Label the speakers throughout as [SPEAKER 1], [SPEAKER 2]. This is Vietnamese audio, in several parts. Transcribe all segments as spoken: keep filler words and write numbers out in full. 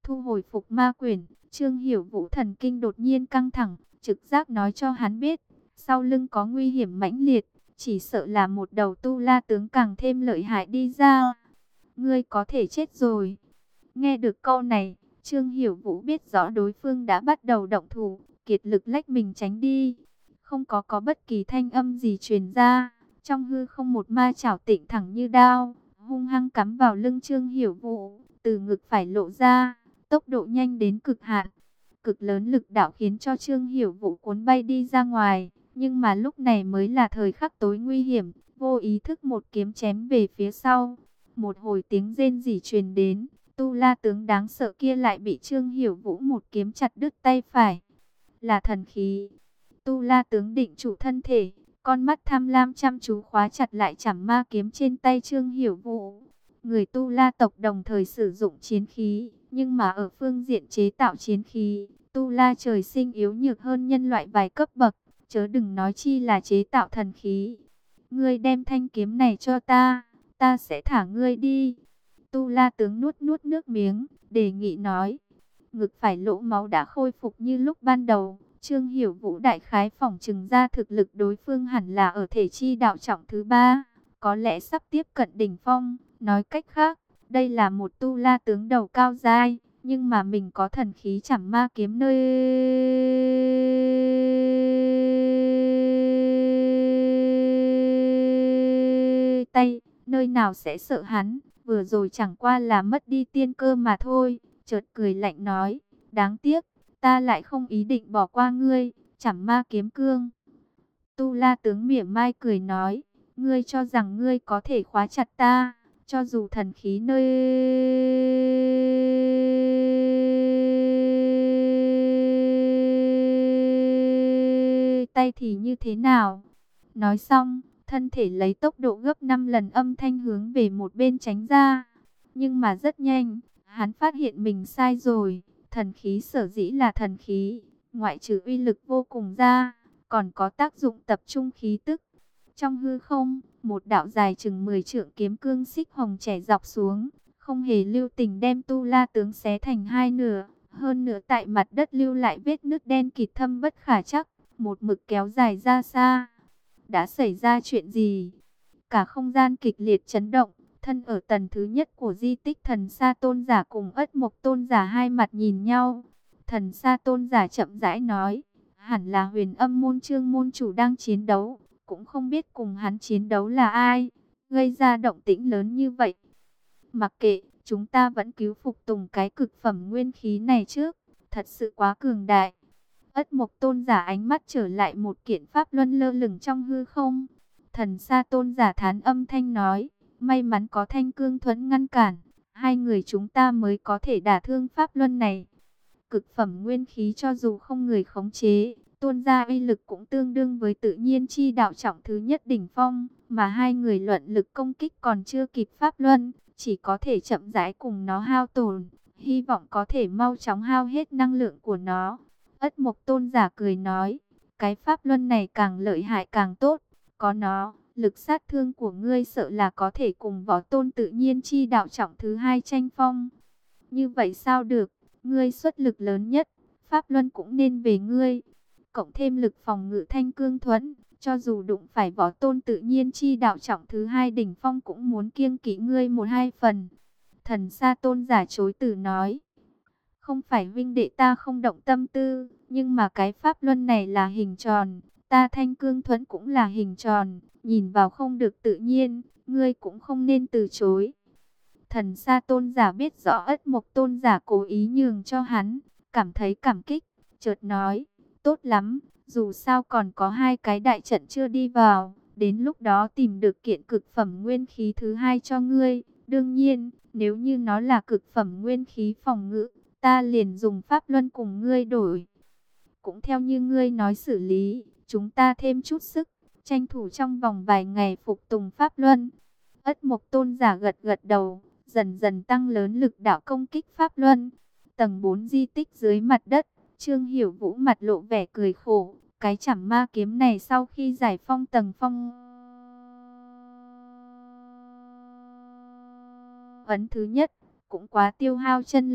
[SPEAKER 1] Thu hồi phục ma quyển, Trương Hiểu Vũ thần kinh đột nhiên căng thẳng, trực giác nói cho hắn biết, sau lưng có nguy hiểm mãnh liệt, chỉ sợ là một đầu tu la tướng càng thêm lợi hại đi ra. Ngươi có thể chết rồi. Nghe được câu này, Trương Hiểu Vũ biết rõ đối phương đã bắt đầu động thủ, kiệt lực lách mình tránh đi. Không có có bất kỳ thanh âm gì truyền ra, trong hư không một ma chảo tịnh thẳng như đao, hung hăng cắm vào lưng Trương Hiểu Vũ, từ ngực phải lộ ra, tốc độ nhanh đến cực hạn. Cực lớn lực đạo khiến cho Trương Hiểu Vũ cuốn bay đi ra ngoài, nhưng mà lúc này mới là thời khắc tối nguy hiểm, vô ý thức một kiếm chém về phía sau. Một hồi tiếng rên rỉ truyền đến, tu la tướng đáng sợ kia lại bị Trương Hiểu Vũ một kiếm chặt đứt tay phải. Là thần khí. Tu la tướng định chủ thân thể, con mắt tham lam chăm chú khóa chặt lại chảm ma kiếm trên tay Trương Hiểu Vũ. Người tu la tộc đồng thời sử dụng chiến khí, nhưng mà ở phương diện chế tạo chiến khí, tu la trời sinh yếu nhược hơn nhân loại vài cấp bậc, chớ đừng nói chi là chế tạo thần khí. Ngươi đem thanh kiếm này cho ta, ta sẽ thả ngươi đi. Tu la tướng nuốt nuốt nước miếng, đề nghị nói. Ngực phải lỗ máu đã khôi phục như lúc ban đầu. Trương Hiểu Vũ đại khái phỏng chừng ra thực lực đối phương hẳn là ở thể chi đạo trọng thứ ba, có lẽ sắp tiếp cận đỉnh phong. Nói cách khác, đây là một tu la tướng đầu cao giai, nhưng mà mình có thần khí chảm ma kiếm nơi tay, nơi nào sẽ sợ hắn, vừa rồi chẳng qua là mất đi tiên cơ mà thôi. Chợt cười lạnh nói, đáng tiếc, ta lại không ý định bỏ qua ngươi, chảm ma kiếm cương. Tu la tướng mỉa mai cười nói, ngươi cho rằng ngươi có thể khóa chặt ta, cho dù thần khí nơi tay thì như thế nào? Nói xong, thân thể lấy tốc độ gấp năm lần âm thanh hướng về một bên tránh ra. Nhưng mà rất nhanh, hắn phát hiện mình sai rồi. Thần khí sở dĩ là thần khí, ngoại trừ uy lực vô cùng ra, còn có tác dụng tập trung khí tức. Trong hư không, một đạo dài chừng mười trượng kiếm cương xích hồng chẻ dọc xuống, không hề lưu tình đem tu la tướng xé thành hai nửa. Hơn nữa tại mặt đất lưu lại vết nứt đen kịt thâm bất khả trắc, một mực kéo dài ra xa. Đã xảy ra chuyện gì? Cả không gian kịch liệt chấn động. Thân ở tầng thứ nhất của di tích thần sa tôn giả cùng ất mộc tôn giả hai mặt nhìn nhau. Thần sa tôn giả chậm rãi nói, hẳn là huyền âm môn Trương môn chủ đang chiến đấu, cũng không biết cùng hắn chiến đấu là ai, gây ra động tĩnh lớn như vậy. Mặc kệ, chúng ta vẫn cứu phục tùng cái cực phẩm nguyên khí này trước, thật sự quá cường đại. Ất mộc tôn giả ánh mắt trở lại một kiện pháp luân lơ lửng trong hư không. Thần sa tôn giả thán âm thanh nói, may mắn có thanh cương thuẫn ngăn cản, hai người chúng ta mới có thể đả thương pháp luân này. Cực phẩm nguyên khí cho dù không người khống chế, tuôn ra uy lực cũng tương đương với tự nhiên chi đạo trọng thứ nhất đỉnh phong, mà hai người luận lực công kích còn chưa kịp pháp luân, chỉ có thể chậm rãi cùng nó hao tổn, hy vọng có thể mau chóng hao hết năng lượng của nó. Ất mộc tôn giả cười nói, cái pháp luân này càng lợi hại càng tốt, có nó, lực sát thương của ngươi sợ là có thể cùng võ tôn tự nhiên chi đạo trọng thứ hai tranh phong. Như vậy sao được, ngươi xuất lực lớn nhất, pháp luân cũng nên về ngươi. Cộng thêm lực phòng ngự thanh cương thuẫn, cho dù đụng phải võ tôn tự nhiên chi đạo trọng thứ hai đỉnh phong cũng muốn kiêng kỵ ngươi một hai phần. Thần sa tôn giả chối từ nói, không phải vinh đệ ta không động tâm tư, nhưng mà cái pháp luân này là hình tròn, ta thanh cương thuẫn cũng là hình tròn, nhìn vào không được tự nhiên, ngươi cũng không nên từ chối. Thần sa tôn giả biết rõ ất mộc tôn giả cố ý nhường cho hắn, cảm thấy cảm kích, chợt nói, tốt lắm, dù sao còn có hai cái đại trận chưa đi vào, đến lúc đó tìm được kiện cực phẩm nguyên khí thứ hai cho ngươi. Đương nhiên, nếu như nó là cực phẩm nguyên khí phòng ngự, ta liền dùng pháp luân cùng ngươi đổi. Cũng theo như ngươi nói xử lý, chúng ta thêm chút sức, tranh thủ trong vòng vài ngày phục tùng pháp luân. Ất mộc tôn giả gật gật đầu, dần dần tăng lớn lực đạo công kích pháp luân. Tầng bốn di tích dưới mặt đất, Trương Hiểu Vũ mặt lộ vẻ cười khổ, cái chảm ma kiếm này sau khi giải phong tầng phong ấn thứ nhất, cũng quá tiêu hao chân lực.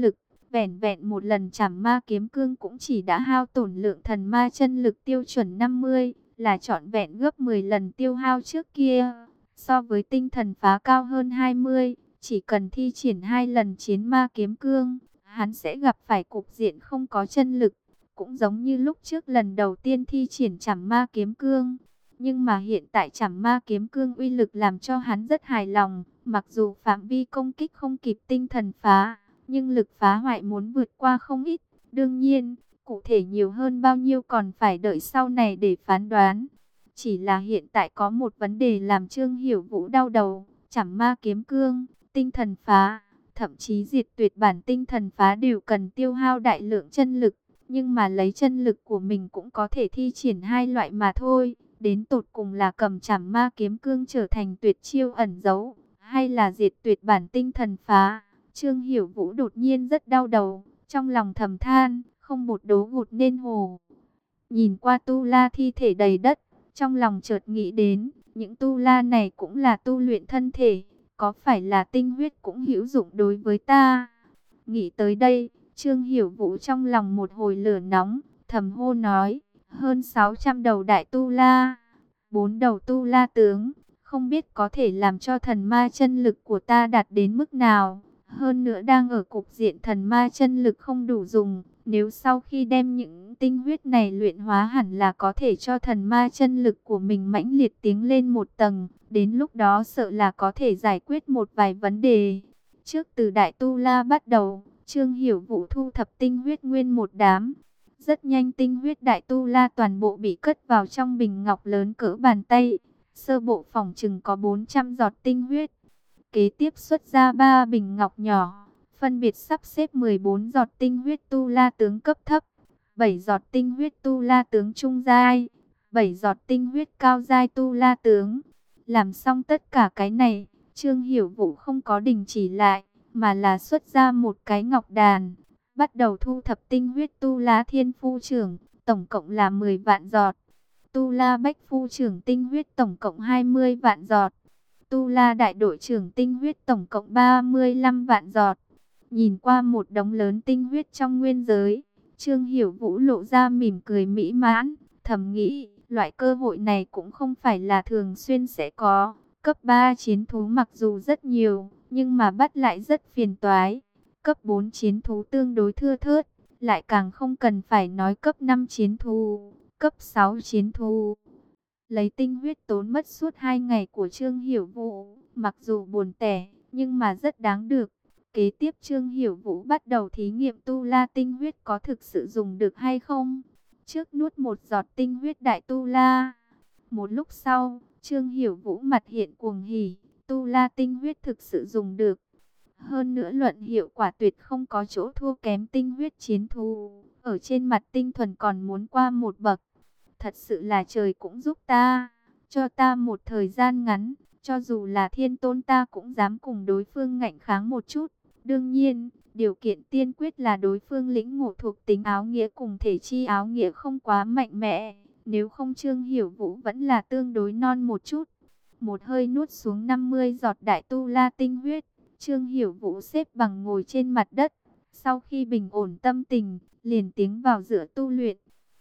[SPEAKER 1] Vẻn vẹn một lần chảm ma kiếm cương cũng chỉ đã hao tổn lượng thần ma chân lực tiêu chuẩn năm mươi, là trọn vẹn gấp mười lần tiêu hao trước kia. So với tinh thần phá cao hơn hai mươi, chỉ cần thi triển hai lần chiến ma kiếm cương, hắn sẽ gặp phải cục diện không có chân lực. Cũng giống như lúc trước lần đầu tiên thi triển chảm ma kiếm cương. Nhưng mà hiện tại chảm ma kiếm cương uy lực làm cho hắn rất hài lòng. Mặc dù phạm vi công kích không kịp tinh thần phá, nhưng lực phá hoại muốn vượt qua không ít. Đương nhiên, cụ thể nhiều hơn bao nhiêu còn phải đợi sau này để phán đoán. Chỉ là hiện tại có một vấn đề làm Trương Hiểu Vũ đau đầu. Chảm ma kiếm cương, tinh thần phá, thậm chí diệt tuyệt bản tinh thần phá đều cần tiêu hao đại lượng chân lực. Nhưng mà lấy chân lực của mình cũng có thể thi triển hai loại mà thôi. Đến tột cùng là cầm chảm ma kiếm cương trở thành tuyệt chiêu ẩn giấu, hay là diệt tuyệt bản tinh thần phá. Trương Hiểu Vũ đột nhiên rất đau đầu, trong lòng thầm than, không bột đố gột nên hồ. Nhìn qua tu la thi thể đầy đất, trong lòng chợt nghĩ đến, những tu la này cũng là tu luyện thân thể, có phải là tinh huyết cũng hữu dụng đối với ta? Nghĩ tới đây, Trương Hiểu Vũ trong lòng một hồi lửa nóng, thầm hô nói, hơn sáu trăm đầu đại tu la, bốn đầu tu la tướng, không biết có thể làm cho thần ma chân lực của ta đạt đến mức nào. Hơn nữa đang ở cục diện thần ma chân lực không đủ dùng, nếu sau khi đem những tinh huyết này luyện hóa hẳn là có thể cho thần ma chân lực của mình mãnh liệt tiến lên một tầng, đến lúc đó sợ là có thể giải quyết một vài vấn đề. Trước từ đại tu la bắt đầu, Trương Hiểu Vũ thu thập tinh huyết nguyên một đám. Rất nhanh tinh huyết đại tu la toàn bộ bị cất vào trong bình ngọc lớn cỡ bàn tay. Sơ bộ phỏng chừng có bốn trăm giọt tinh huyết. Kế tiếp xuất ra ba bình ngọc nhỏ, phân biệt sắp xếp mười bốn giọt tinh huyết tu la tướng cấp thấp, bảy giọt tinh huyết tu la tướng trung giai, bảy giọt tinh huyết cao giai tu la tướng. Làm xong tất cả cái này, Trương Hiểu Vũ không có đình chỉ lại, mà là xuất ra một cái ngọc đàn, bắt đầu thu thập tinh huyết tu la thiên phu trưởng, tổng cộng là mười vạn giọt. Tu la bách phu trưởng tinh huyết tổng cộng hai mươi vạn giọt. Tu la đại đội trưởng tinh huyết tổng cộng ba mươi lăm vạn giọt. Nhìn qua một đống lớn tinh huyết trong nguyên giới, Trương Hiểu Vũ lộ ra mỉm cười mỹ mãn, thầm nghĩ, loại cơ hội này cũng không phải là thường xuyên sẽ có. Cấp ba chiến thú mặc dù rất nhiều, nhưng mà bắt lại rất phiền toái. Cấp bốn chiến thú tương đối thưa thớt, lại càng không cần phải nói cấp năm chiến thú, cấp sáu chiến thú. Lấy tinh huyết tốn mất suốt hai ngày của Trương Hiểu Vũ, mặc dù buồn tẻ, nhưng mà rất đáng được. Kế tiếp Trương Hiểu Vũ bắt đầu thí nghiệm tu la tinh huyết có thực sự dùng được hay không. Trước nuốt một giọt tinh huyết đại tu la. Một lúc sau, Trương Hiểu Vũ mặt hiện cuồng hỉ, tu la tinh huyết thực sự dùng được. Hơn nữa luận hiệu quả tuyệt không có chỗ thua kém tinh huyết chiến thú. Ở trên mặt tinh thuần còn muốn qua một bậc. Thật sự là trời cũng giúp ta, cho ta một thời gian ngắn, cho dù là thiên tôn ta cũng dám cùng đối phương ngạnh kháng một chút. Đương nhiên, điều kiện tiên quyết là đối phương lĩnh ngộ thuộc tính áo nghĩa cùng thể chi áo nghĩa không quá mạnh mẽ. Nếu không Trương Hiểu Vũ vẫn là tương đối non một chút. Một hơi nuốt xuống năm mươi giọt đại tu la tinh huyết, Trương Hiểu Vũ xếp bằng ngồi trên mặt đất. Sau khi bình ổn tâm tình, liền tiến vào giữa tu luyện.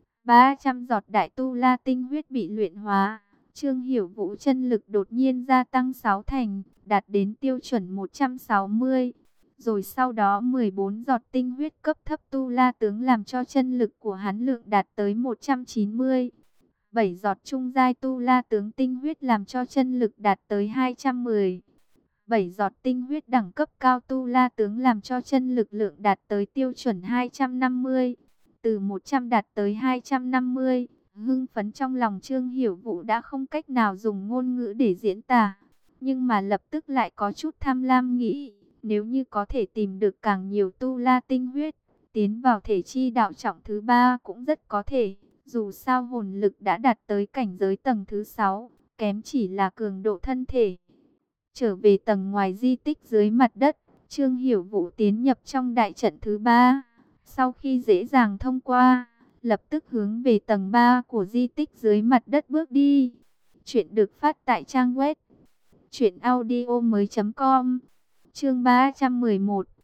[SPEAKER 1] ba trăm giọt đại tu la tinh huyết bị luyện hóa, Trương Hiểu Vũ chân lực đột nhiên gia tăng sáu thành, đạt đến tiêu chuẩn một trăm sáu mươi. Rồi sau đó mười bốn giọt tinh huyết cấp thấp tu la tướng làm cho chân lực của hắn lượng đạt tới một trăm chín mươi. bảy giọt trung giai tu la tướng tinh huyết làm cho chân lực đạt tới hai trăm mười. bảy giọt tinh huyết đẳng cấp cao tu la tướng làm cho chân lực lượng đạt tới tiêu chuẩn hai trăm năm mươi. Từ một trăm đạt tới hai trăm năm mươi, hưng phấn trong lòng Trương Hiểu Vũ đã không cách nào dùng ngôn ngữ để diễn tả. Nhưng mà lập tức lại có chút tham lam nghĩ, nếu như có thể tìm được càng nhiều tu la tinh huyết, tiến vào thể chi đạo trọng thứ ba cũng rất có thể. Dù sao hồn lực đã đạt tới cảnh giới tầng thứ sáu, kém chỉ là cường độ thân thể. Trở về tầng ngoài di tích dưới mặt đất, Trương Hiểu Vũ tiến nhập trong đại trận thứ ba. Sau khi dễ dàng thông qua, lập tức hướng về tầng ba của di tích dưới mặt đất bước đi. Chuyện được phát tại trang web truyện audio mới chấm com. Chương ba trăm mười một,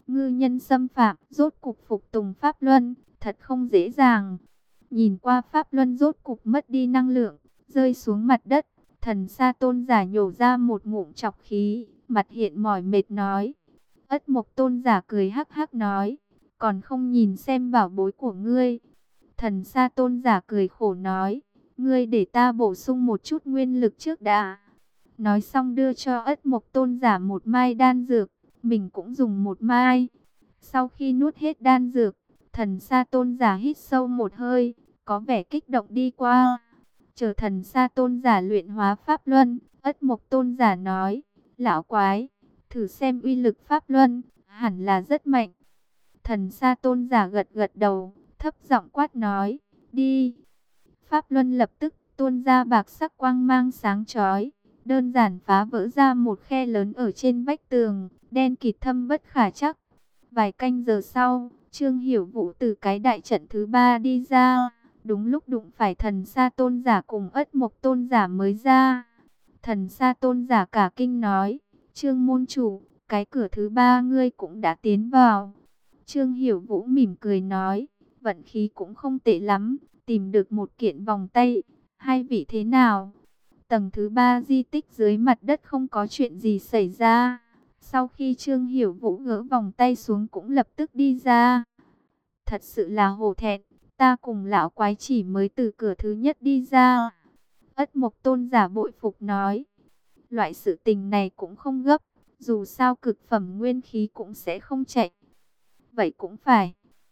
[SPEAKER 1] Ngư nhân xâm phạm, rốt cục phục tùng pháp luân, thật không dễ dàng. Nhìn qua pháp luân rốt cục mất đi năng lượng, rơi xuống mặt đất. Thần Sa Tôn giả nhổ ra một ngụm trọc khí, mặt hiện mỏi mệt nói. Ất Mộc Tôn giả cười hắc hắc nói, còn không nhìn xem bảo bối của ngươi. Thần Sa Tôn giả cười khổ nói, ngươi để ta bổ sung một chút nguyên lực trước đã. Nói xong đưa cho Ất Mộc Tôn giả một mai đan dược, mình cũng dùng một mai. Sau khi nuốt hết đan dược, Thần Sa Tôn giả hít sâu một hơi, có vẻ kích động đi qua. Chờ Thần Sa Tôn giả luyện hóa pháp luân, Ất Mộc Tôn giả nói, lão quái, thử xem uy lực pháp luân, hẳn là rất mạnh. Thần Sa Tôn giả gật gật đầu, thấp giọng quát nói, đi. Pháp luân lập tức tuôn ra bạc sắc quang mang sáng chói, đơn giản phá vỡ ra một khe lớn ở trên vách tường, đen kịt thâm bất khả trắc. Vài canh giờ sau, Trương Hiểu Vũ từ cái đại trận thứ ba đi ra, đúng lúc đụng phải Thần Sa Tôn giả cùng Ất Mộc Tôn giả mới ra. Thần Sa Tôn giả cả kinh nói, Trương môn chủ, cái cửa thứ ba ngươi cũng đã tiến vào. Trương Hiểu Vũ mỉm cười nói, vận khí cũng không tệ lắm, tìm được một kiện vòng tay, hai vị thế nào? Tầng thứ ba di tích dưới mặt đất không có chuyện gì xảy ra. Sau khi Trương Hiểu Vũ gỡ vòng tay xuống cũng lập tức đi ra. Thật sự là hổ thẹn, ta cùng lão quái chỉ mới từ cửa thứ nhất đi ra. Ất Mộc Tôn giả bội phục nói, loại sự tình này cũng không gấp, dù sao cực phẩm nguyên khí cũng sẽ không chạy. Vậy cũng phải.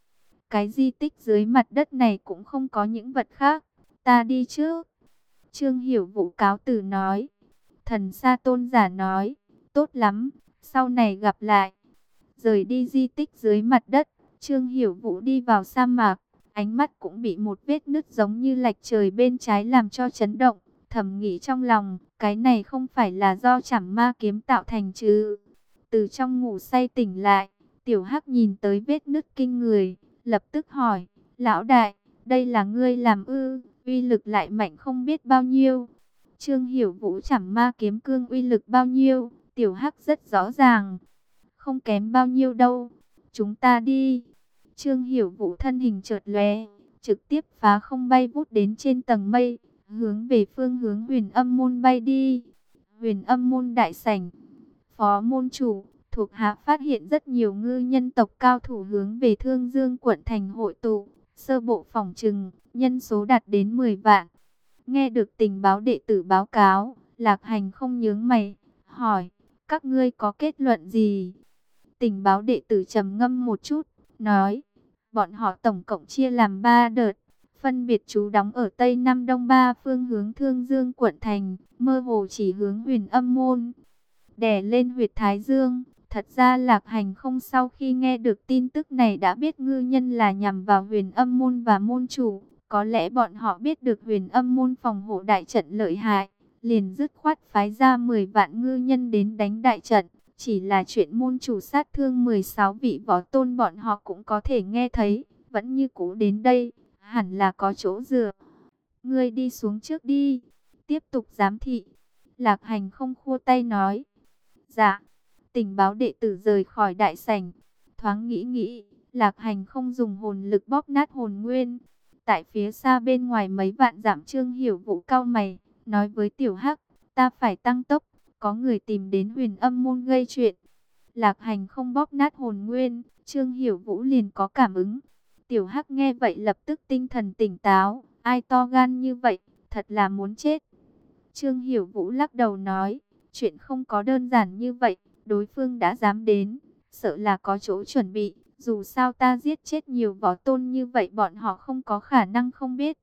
[SPEAKER 1] Cái di tích dưới mặt đất này cũng không có những vật khác, ta đi trước. Trương Hiểu Vũ cáo từ nói. Thần Sa Tôn giả nói, tốt lắm, sau này gặp lại. Rời đi di tích dưới mặt đất, Trương Hiểu Vũ đi vào sa mạc, ánh mắt cũng bị một vết nứt giống như lạch trời bên trái làm cho chấn động, thầm nghĩ trong lòng, cái này không phải là do Trảm Ma kiếm tạo thành chứ. Từ trong ngủ say tỉnh lại, Tiểu Hắc nhìn tới vết nứt kinh người, lập tức hỏi, lão đại, đây là ngươi làm ư, uy lực lại mạnh không biết bao nhiêu. Trương Hiểu Vũ Trảm Ma kiếm cương uy lực bao nhiêu, Tiểu Hắc rất rõ ràng, không kém bao nhiêu đâu, chúng ta đi. Trương Hiểu Vũ thân hình chợt lóe, trực tiếp phá không bay vút đến trên tầng mây, hướng về phương hướng Huyền Âm môn bay đi. Huyền Âm môn đại sảnh, phó môn chủ, thuộc hạ phát hiện rất nhiều ngư nhân tộc cao thủ hướng về Thương Dương quận thành hội tụ, sơ bộ phỏng chừng, nhân số đạt đến mười vạn. Nghe được tình báo đệ tử báo cáo, Lạc Hành không nhướng mày, hỏi, các ngươi có kết luận gì? Tình báo đệ tử trầm ngâm một chút, nói, bọn họ tổng cộng chia làm ba đợt, phân biệt trú đóng ở Tây Nam Đông ba phương hướng Thương Dương quận thành, mơ hồ chỉ hướng Huyền Âm môn. Đè lên huyệt Thái Dương, thật ra Lạc Hành không sau khi nghe được tin tức này đã biết ngư nhân là nhằm vào Huyền Âm môn và môn chủ. Có lẽ bọn họ biết được Huyền Âm môn phòng hộ đại trận lợi hại, liền dứt khoát phái ra mười vạn ngư nhân đến đánh đại trận. Chỉ là chuyện môn chủ sát thương mười sáu vị võ tôn bọn họ cũng có thể nghe thấy, vẫn như cũ đến đây, hẳn là có chỗ dựa. Ngươi đi xuống trước đi, tiếp tục giám thị. Lạc Hành không khua tay nói. Dạ, tình báo đệ tử rời khỏi đại sảnh, thoáng nghĩ nghĩ, Lạc Hành không dùng hồn lực bóp nát hồn nguyên. Tại phía xa bên ngoài mấy vạn dặm, Trương Hiểu Vũ cau mày, nói với Tiểu Hắc, ta phải tăng tốc, có người tìm đến Huyền Âm môn gây chuyện. Lạc Hành không bóp nát hồn nguyên, Trương Hiểu Vũ liền có cảm ứng. Tiểu Hắc nghe vậy lập tức tinh thần tỉnh táo, ai to gan như vậy, thật là muốn chết. Trương Hiểu Vũ lắc đầu nói, chuyện không có đơn giản như vậy, đối phương đã dám đến, sợ là có chỗ chuẩn bị. Dù sao ta giết chết nhiều võ tôn như vậy, bọn họ không có khả năng không biết.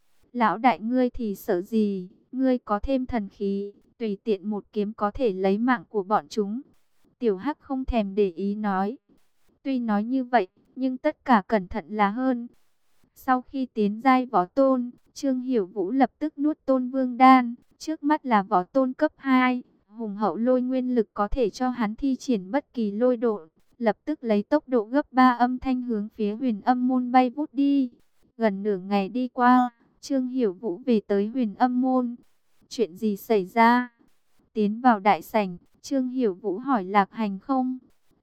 [SPEAKER 1] Lão đại ngươi thì sợ gì, ngươi có thêm thần khí, tùy tiện một kiếm có thể lấy mạng của bọn chúng. Tiểu Hắc không thèm để ý nói. Tuy nói như vậy, nhưng tất cả cẩn thận là hơn. Sau khi tiến giai võ tôn, Trương Hiểu Vũ lập tức nuốt tôn vương đan. Trước mắt là võ tôn cấp hai, hùng hậu lôi nguyên lực có thể cho hắn thi triển bất kỳ lôi độ. Lập tức lấy tốc độ gấp ba âm thanh hướng phía Huyền Âm môn bay vút đi. Gần nửa ngày đi qua, Trương Hiểu Vũ về tới Huyền Âm môn. Chuyện gì xảy ra? Tiến vào đại sảnh, Trương Hiểu Vũ hỏi Lạc Hành không.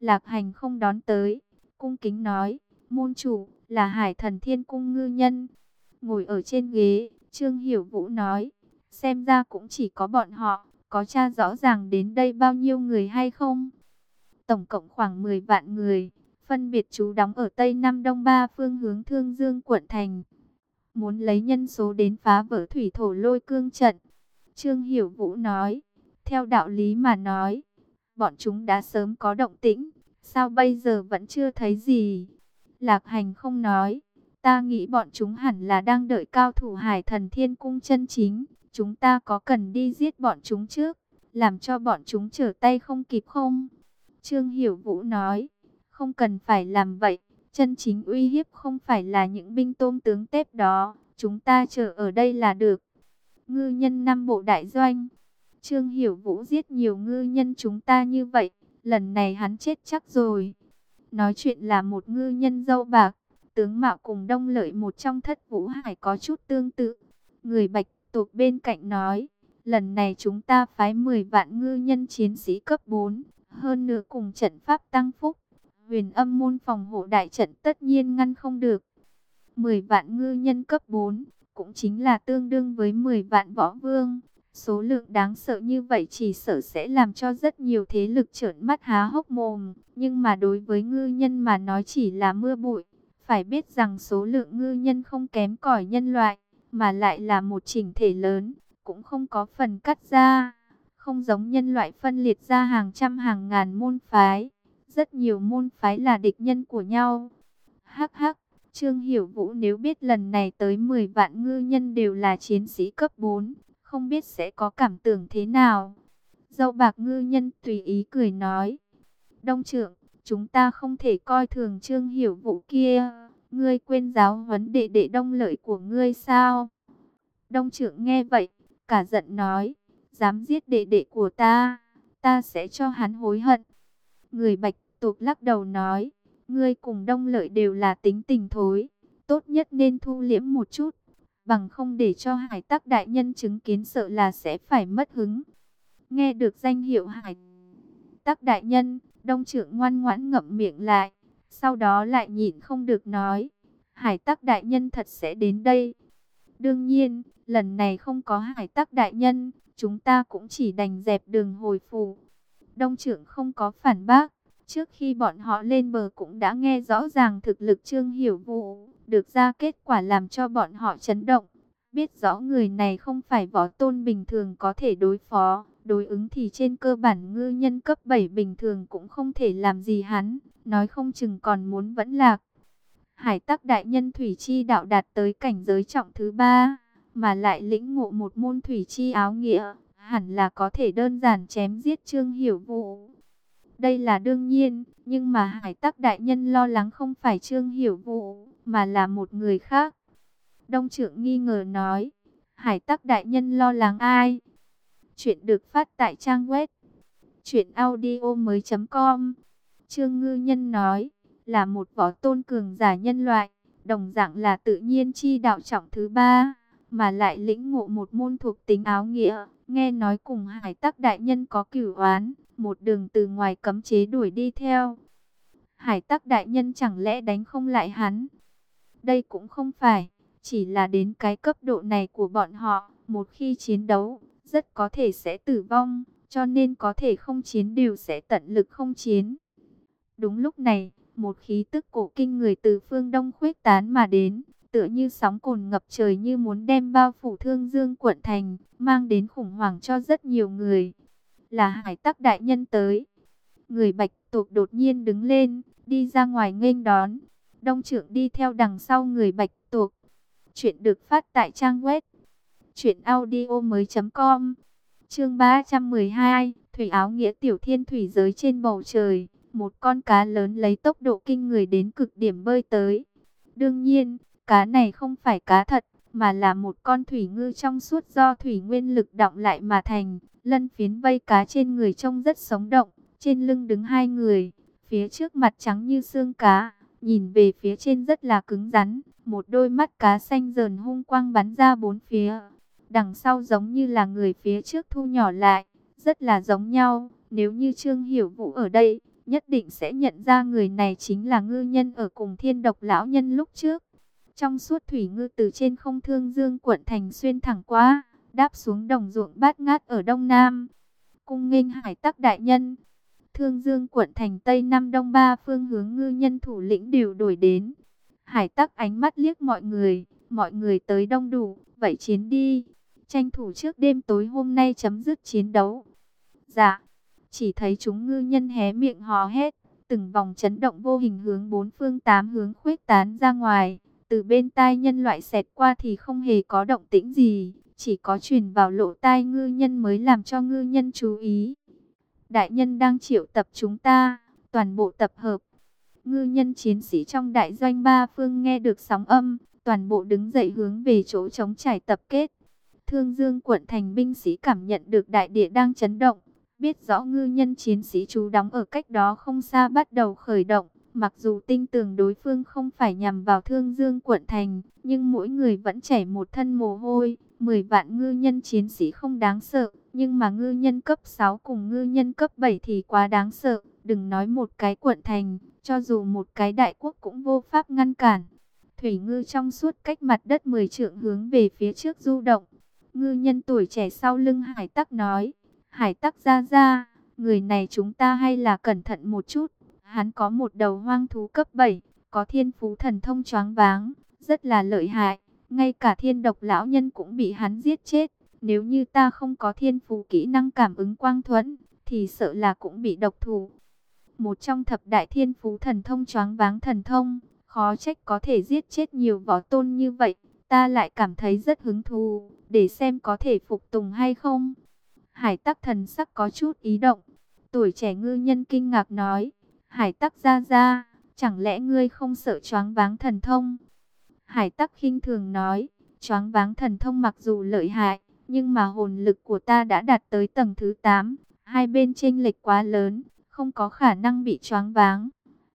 [SPEAKER 1] Lạc Hành không đón tới, cung kính nói, môn chủ, là Hải Thần Thiên Cung ngư nhân. Ngồi ở trên ghế, Trương Hiểu Vũ nói, xem ra cũng chỉ có bọn họ, có tra rõ ràng đến đây bao nhiêu người hay không? Tổng cộng khoảng mười vạn người, phân biệt trú đóng ở Tây Nam Đông ba phương hướng Thương Dương quận thành. Muốn lấy nhân số đến phá vỡ thủy thổ lôi cương trận. Trương Hiểu Vũ nói, theo đạo lý mà nói, bọn chúng đã sớm có động tĩnh, sao bây giờ vẫn chưa thấy gì? Lạc Hành không nói, ta nghĩ bọn chúng hẳn là đang đợi cao thủ Hải Thần Thiên Cung chân chính, chúng ta có cần đi giết bọn chúng trước, làm cho bọn chúng trở tay không kịp không? Trương Hiểu Vũ nói, không cần phải làm vậy, chân chính uy hiếp không phải là những binh tôm tướng tép đó, chúng ta chờ ở đây là được. Ngư nhân Nam Bộ đại doanh, Trương Hiểu Vũ giết nhiều ngư nhân chúng ta như vậy, lần này hắn chết chắc rồi. Nói chuyện là một ngư nhân dâu bạc, tướng mạo cùng Đông Lợi một trong Thất Vũ Hải có chút tương tự. Người Bạch Tộc bên cạnh nói, lần này chúng ta phái mười vạn ngư nhân chiến sĩ cấp bốn, hơn nữa cùng trận pháp tăng phúc. Huyền Âm môn phòng hộ đại trận tất nhiên ngăn không được. mười vạn ngư nhân cấp bốn, cũng chính là tương đương với mười vạn võ vương. Số lượng đáng sợ như vậy chỉ sợ sẽ làm cho rất nhiều thế lực trợn mắt há hốc mồm. Nhưng mà đối với ngư nhân mà nói chỉ là mưa bụi. Phải biết rằng số lượng ngư nhân không kém cỏi nhân loại, mà lại là một chỉnh thể lớn, cũng không có phần cắt ra. Không giống nhân loại phân liệt ra hàng trăm hàng ngàn môn phái. Rất nhiều môn phái là địch nhân của nhau. Hắc hắc, Trương Hiểu Vũ nếu biết lần này tới mười vạn ngư nhân đều là chiến sĩ cấp bốn, không biết sẽ có cảm tưởng thế nào. Dâu bạc ngư nhân tùy ý cười nói, Đông trưởng, chúng ta không thể coi thường Trương Hiểu Vũ kia. Ngươi quên giáo huấn đệ đệ Đông Lợi của ngươi sao? Đông trưởng nghe vậy, cả giận nói, dám giết đệ đệ của ta, ta sẽ cho hắn hối hận. Người Bạch Tộc lắc đầu nói, ngươi cùng Đông Lợi đều là tính tình thối, tốt nhất nên thu liễm một chút, bằng không để cho Hải Tắc đại nhân chứng kiến sợ là sẽ phải mất hứng. Nghe được danh hiệu Hải Tắc đại nhân, Đông trưởng ngoan ngoãn ngậm miệng lại, sau đó lại nhịn không được nói, Hải Tắc đại nhân thật sẽ đến đây. Đương nhiên, lần này không có Hải Tắc đại nhân, chúng ta cũng chỉ đành dẹp đường hồi phủ. Đông trưởng không có phản bác, trước khi bọn họ lên bờ cũng đã nghe rõ ràng thực lực Trương Hiểu Vũ, được ra kết quả làm cho bọn họ chấn động. Biết rõ người này không phải võ tôn bình thường có thể đối phó, đối ứng thì trên cơ bản ngư nhân cấp bảy bình thường cũng không thể làm gì hắn, nói không chừng còn muốn vẫn lạc. Hải Tắc đại nhân thủy chi đạo đạt tới cảnh giới trọng thứ ba, mà lại lĩnh ngộ một môn thủy chi áo nghĩa, hẳn là có thể đơn giản chém giết Trương Hiểu Vũ. Đây là đương nhiên, nhưng mà Hải Tắc đại nhân lo lắng không phải Trương Hiểu Vũ, mà là một người khác. Đông trưởng nghi ngờ nói, Hải Tắc đại nhân lo lắng ai? Chuyện được phát tại trang web truyện audio mới chấm com. Trương Ngư Nhân nói, là một võ tôn cường giả nhân loại, đồng dạng là tự nhiên chi đạo trọng thứ ba, mà lại lĩnh ngộ một môn thuộc tính áo nghĩa, nghe nói cùng Hải Tắc đại nhân có cửu oán, một đường từ ngoài cấm chế đuổi đi theo. Hải Tắc đại nhân chẳng lẽ đánh không lại hắn? Đây cũng không phải, chỉ là đến cái cấp độ này của bọn họ, một khi chiến đấu, rất có thể sẽ tử vong, cho nên có thể không chiến đều sẽ tận lực không chiến. Đúng lúc này, một khí tức cổ kinh người từ phương đông khuếch tán mà đến, tựa như sóng cồn ngập trời như muốn đem bao phủ Thương Dương quận thành, mang đến khủng hoảng cho rất nhiều người. Là Hải Tắc đại nhân tới. Người Bạch Tộc đột nhiên đứng lên, đi ra ngoài nghênh đón. Đông trưởng đi theo đằng sau người Bạch Tộc. Chuyện được phát tại trang web truyện audio mới chấm com. Chương ba trăm mười hai, Thủy áo nghĩa tiểu thiên thủy giới trên bầu trời. Một con cá lớn lấy tốc độ kinh người đến cực điểm bơi tới. Đương nhiên, cá này không phải cá thật, mà là một con thủy ngư trong suốt do thủy nguyên lực đọng lại mà thành. Lân phiến vây cá trên người trông rất sống động, trên lưng đứng hai người, phía trước mặt trắng như xương cá, nhìn về phía trên rất là cứng rắn, một đôi mắt cá xanh dờn hung quang bắn ra bốn phía. Đằng sau giống như là người phía trước thu nhỏ lại, rất là giống nhau, nếu như Trương Hiểu Vũ ở đây, nhất định sẽ nhận ra người này chính là ngư nhân ở cùng Thiên Độc lão nhân lúc trước. Trong suốt thủy ngư từ trên không Thương Dương quận thành xuyên thẳng qua, đáp xuống đồng ruộng bát ngát ở đông nam. Cung nghênh Hải Tắc đại nhân. Thương Dương quận thành tây nam đông ba phương hướng ngư nhân thủ lĩnh đều đổi đến. Hải Tắc ánh mắt liếc mọi người, mọi người tới đông đủ, vậy chiến đi. Tranh thủ trước đêm tối hôm nay chấm dứt chiến đấu. Dạ, chỉ thấy chúng ngư nhân hé miệng hò hét, từng vòng chấn động vô hình hướng bốn phương tám hướng khuếch tán ra ngoài. Từ bên tai nhân loại xẹt qua thì không hề có động tĩnh gì, chỉ có truyền vào lỗ tai ngư nhân mới làm cho ngư nhân chú ý. Đại nhân đang triệu tập chúng ta, toàn bộ tập hợp. Ngư nhân chiến sĩ trong đại doanh ba phương nghe được sóng âm, toàn bộ đứng dậy hướng về chỗ trống trải tập kết. Thương Dương quận thành binh sĩ cảm nhận được đại địa đang chấn động, biết rõ ngư nhân chiến sĩ trú đóng ở cách đó không xa bắt đầu khởi động. Mặc dù tin tưởng đối phương không phải nhằm vào Thương Dương quận thành, nhưng mỗi người vẫn chảy một thân mồ hôi. Mười vạn ngư nhân chiến sĩ không đáng sợ, nhưng mà ngư nhân cấp sáu cùng ngư nhân cấp bảy thì quá đáng sợ. Đừng nói một cái quận thành, cho dù một cái đại quốc cũng vô pháp ngăn cản. Thủy ngư trong suốt cách mặt đất mười trượng hướng về phía trước du động. Ngư nhân tuổi trẻ sau lưng Hải Tắc nói, Hải Tắc ra ra, người này chúng ta hay là cẩn thận một chút. Hắn có một đầu hoang thú cấp bảy, có thiên phú thần thông choáng váng, rất là lợi hại. Ngay cả Thiên Độc lão nhân cũng bị hắn giết chết. Nếu như ta không có thiên phú kỹ năng cảm ứng quang thuẫn, thì sợ là cũng bị độc thủ. Một trong thập đại thiên phú thần thông choáng váng thần thông, khó trách có thể giết chết nhiều võ tôn như vậy. Ta lại cảm thấy rất hứng thú, để xem có thể phục tùng hay không. Hải Tắc thần sắc có chút ý động. Tuổi trẻ ngư nhân kinh ngạc nói, Hải Tắc ra ra, chẳng lẽ ngươi không sợ choáng váng thần thông? Hải Tắc khinh thường nói, choáng váng thần thông mặc dù lợi hại, nhưng mà hồn lực của ta đã đạt tới tầng thứ tám, hai bên chênh lệch quá lớn, không có khả năng bị choáng váng.